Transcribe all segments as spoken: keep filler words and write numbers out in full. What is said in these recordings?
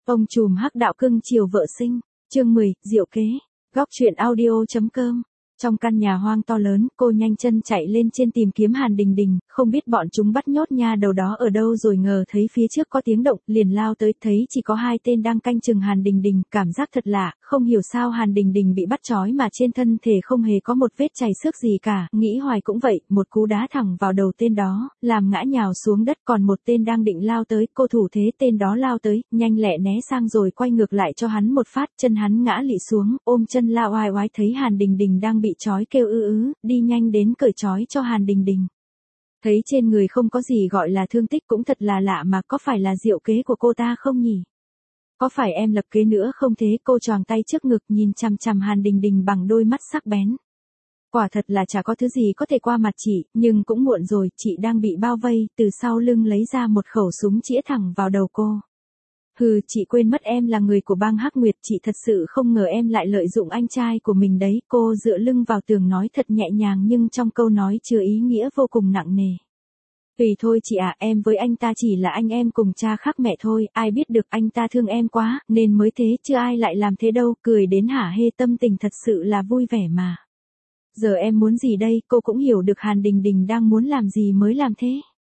Ông trùm hắc đạo cưng chiều vợ sinh, chương mười, diệu kế, góc truyện audio.com. Trong căn nhà hoang to lớn, cô nhanh chân chạy lên trên tìm kiếm Hàn Đình Đình, không biết bọn chúng bắt nhốt nha đầu đó ở đâu rồi ngờ thấy phía trước có tiếng động, liền lao tới, thấy chỉ có hai tên đang canh chừng Hàn Đình Đình, cảm giác thật lạ, không hiểu sao Hàn Đình Đình bị bắt trói mà trên thân thể không hề có một vết chảy xước gì cả, nghĩ hoài cũng vậy, một cú đá thẳng vào đầu tên đó, làm ngã nhào xuống đất, còn một tên đang định lao tới, cô thủ thế tên đó lao tới, nhanh lẹ né sang rồi quay ngược lại cho hắn một phát, chân hắn ngã lị xuống, ôm chân la oai oái thấy Hàn Đình Đình đang bị chói kêu ư ứ, đi nhanh đến cởi trói cho Hàn Đình Đình. Thấy trên người không có gì gọi là thương tích cũng thật là lạ mà có phải là diệu kế của cô ta không nhỉ? Có phải em lập kế nữa không thế? Cô choàng tay trước ngực nhìn chằm chằm Hàn Đình Đình bằng đôi mắt sắc bén. Quả thật là chả có thứ gì có thể qua mặt chị, nhưng cũng muộn rồi, chị đang bị bao vây, từ sau lưng lấy ra một khẩu súng chĩa thẳng vào đầu cô. Hừ, chị quên mất em là người của bang Hắc Nguyệt, chị thật sự không ngờ em lại lợi dụng anh trai của mình đấy, cô dựa lưng vào tường nói thật nhẹ nhàng nhưng trong câu nói chứa ý nghĩa vô cùng nặng nề. Tùy thôi chị ạ, em với anh ta chỉ là anh em cùng cha khác mẹ thôi, ai biết được anh ta thương em quá, nên mới thế, chứ ai lại làm thế đâu, cười đến hả hê, tâm tình thật sự là vui vẻ mà. Giờ em muốn gì đây, cô cũng hiểu được Hàn Đình Đình đang muốn làm gì mới làm thế.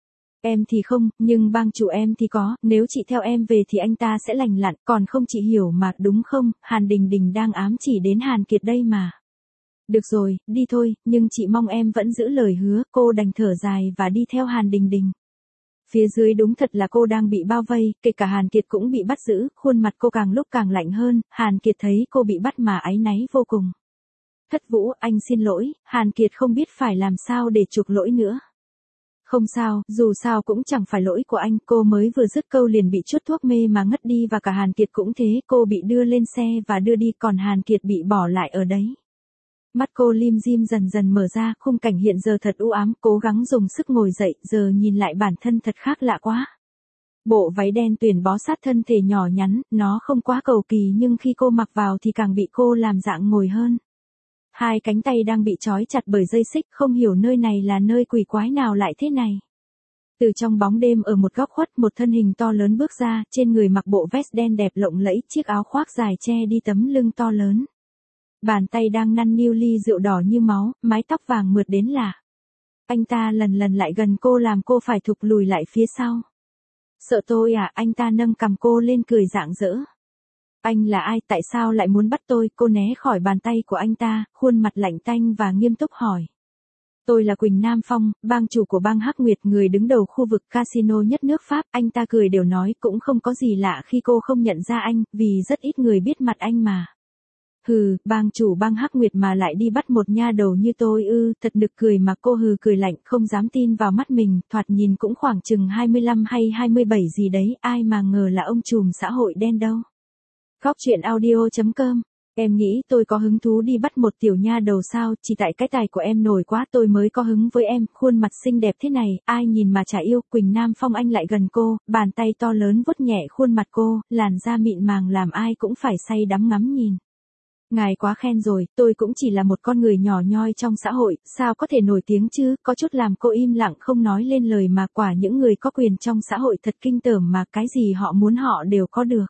Em thì không, nhưng bang chủ em thì có, nếu chị theo em về thì anh ta sẽ lành lặn, còn không chị hiểu mà, đúng không, Hàn Đình Đình đang ám chỉ đến Hàn Kiệt đây mà. Được rồi, đi thôi, nhưng chị mong em vẫn giữ lời hứa, cô đành thở dài và đi theo Hàn Đình Đình. Phía dưới đúng thật là cô đang bị bao vây, kể cả Hàn Kiệt cũng bị bắt giữ, khuôn mặt cô càng lúc càng lạnh hơn, Hàn Kiệt thấy cô bị bắt mà áy náy vô cùng. Thất Vũ, anh xin lỗi, Hàn Kiệt không biết phải làm sao để chuộc lỗi nữa. Không sao, dù sao cũng chẳng phải lỗi của anh, cô mới vừa dứt câu liền bị chuốt thuốc mê mà ngất đi và cả Hàn Kiệt cũng thế, cô bị đưa lên xe và đưa đi còn Hàn Kiệt bị bỏ lại ở đấy. Mắt cô lim dim dần dần mở ra, khung cảnh hiện giờ thật u ám, cố gắng dùng sức ngồi dậy, giờ nhìn lại bản thân thật khác lạ quá. Bộ váy đen tuyền bó sát thân thể nhỏ nhắn, nó không quá cầu kỳ nhưng khi cô mặc vào thì càng bị cô làm dạng ngồi hơn. Hai cánh tay đang bị trói chặt bởi dây xích, không hiểu nơi này là nơi quỷ quái nào lại thế này. Từ trong bóng đêm ở một góc khuất, một thân hình to lớn bước ra, trên người mặc bộ vest đen đẹp lộng lẫy, chiếc áo khoác dài che đi tấm lưng to lớn. Bàn tay đang năn niu ly rượu đỏ như máu, mái tóc vàng mượt đến lạ. Anh ta lần lần lại gần cô làm cô phải thụt lùi lại phía sau. Sợ tôi à, anh ta nâng cằm cô lên cười rạng rỡ. Anh là ai, tại sao lại muốn bắt tôi, cô né khỏi bàn tay của anh ta, khuôn mặt lạnh tanh và nghiêm túc hỏi. Tôi là Quỳnh Nam Phong, bang chủ của bang Hắc Nguyệt, người đứng đầu khu vực casino nhất nước Pháp, anh ta cười đều nói cũng không có gì lạ khi cô không nhận ra anh, vì rất ít người biết mặt anh mà. Hừ, bang chủ bang Hắc Nguyệt mà lại đi bắt một nha đầu như tôi ư, thật nực cười mà cô hừ cười lạnh, không dám tin vào mắt mình, thoạt nhìn cũng khoảng chừng hai mươi lăm hay hai mươi bảy gì đấy, ai mà ngờ là ông trùm xã hội đen đâu. Góc truyện audio.com. Em nghĩ tôi có hứng thú đi bắt một tiểu nha đầu sao, chỉ tại cái tài của em nổi quá tôi mới có hứng với em, khuôn mặt xinh đẹp thế này, ai nhìn mà chả yêu. Quỳnh Nam Phong anh lại gần cô, bàn tay to lớn vuốt nhẹ khuôn mặt cô, làn da mịn màng làm ai cũng phải say đắm ngắm nhìn. Ngài quá khen rồi, tôi cũng chỉ là một con người nhỏ nhoi trong xã hội, sao có thể nổi tiếng chứ, có chút làm cô im lặng không nói lên lời mà quả những người có quyền trong xã hội thật kinh tởm mà cái gì họ muốn họ đều có được.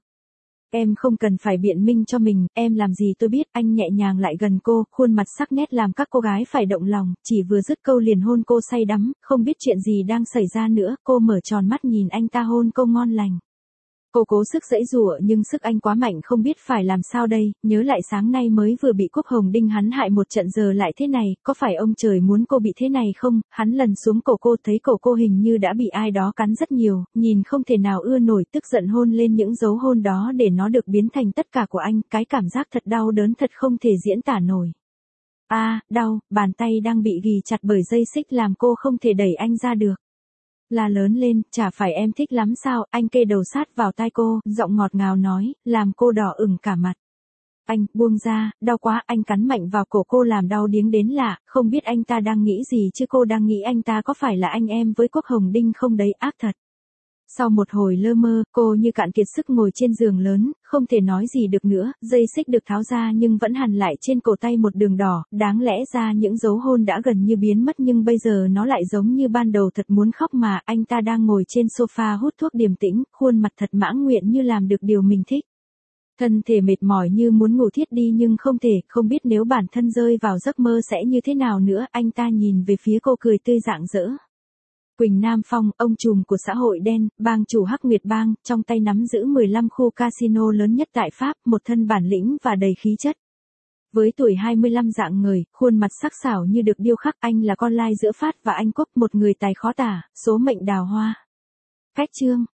Em không cần phải biện minh cho mình, em làm gì tôi biết, anh nhẹ nhàng lại gần cô, khuôn mặt sắc nét làm các cô gái phải động lòng, chỉ vừa dứt câu liền hôn cô say đắm, không biết chuyện gì đang xảy ra nữa, cô mở tròn mắt nhìn anh ta hôn cô ngon lành. Cô cố sức giãy giụa nhưng sức anh quá mạnh không biết phải làm sao đây, nhớ lại sáng nay mới vừa bị Quốc Hồng Đinh hắn hại một trận giờ lại thế này, có phải ông trời muốn cô bị thế này không, hắn lần xuống cổ cô thấy cổ cô hình như đã bị ai đó cắn rất nhiều, nhìn không thể nào ưa nổi tức giận hôn lên những dấu hôn đó để nó được biến thành tất cả của anh, cái cảm giác thật đau đớn thật không thể diễn tả nổi. A, à, đau, bàn tay đang bị ghì chặt bởi dây xích làm cô không thể đẩy anh ra được. La lớn lên, chả phải em thích lắm sao, anh kê đầu sát vào tai cô, giọng ngọt ngào nói, làm cô đỏ ửng cả mặt. Anh, buông ra, đau quá, anh cắn mạnh vào cổ cô làm đau điếng đến lạ, không biết anh ta đang nghĩ gì chứ cô đang nghĩ anh ta có phải là anh em với Quốc Hồng Đinh không đấy, ác thật. Sau một hồi lơ mơ, cô như cạn kiệt sức ngồi trên giường lớn, không thể nói gì được nữa, dây xích được tháo ra nhưng vẫn hằn lại trên cổ tay một đường đỏ, đáng lẽ ra những dấu hôn đã gần như biến mất nhưng bây giờ nó lại giống như ban đầu, thật muốn khóc mà. Anh ta đang ngồi trên sofa hút thuốc điềm tĩnh, khuôn mặt thật mãn nguyện như làm được điều mình thích. Thân thể mệt mỏi như muốn ngủ thiếp đi nhưng không thể, không biết nếu bản thân rơi vào giấc mơ sẽ như thế nào nữa. Anh ta nhìn về phía cô cười tươi rạng rỡ. Quỳnh Nam Phong, ông trùm của xã hội đen, bang chủ Hắc Nguyệt Bang, trong tay nắm giữ mười lăm khu casino lớn nhất tại Pháp, một thân bản lĩnh và đầy khí chất. Với tuổi hai mươi lăm rạng ngời, khuôn mặt sắc sảo như được điêu khắc, anh là con lai giữa Phát và Anh Quốc, một người tài khó tả, số mệnh đào hoa. Khách chương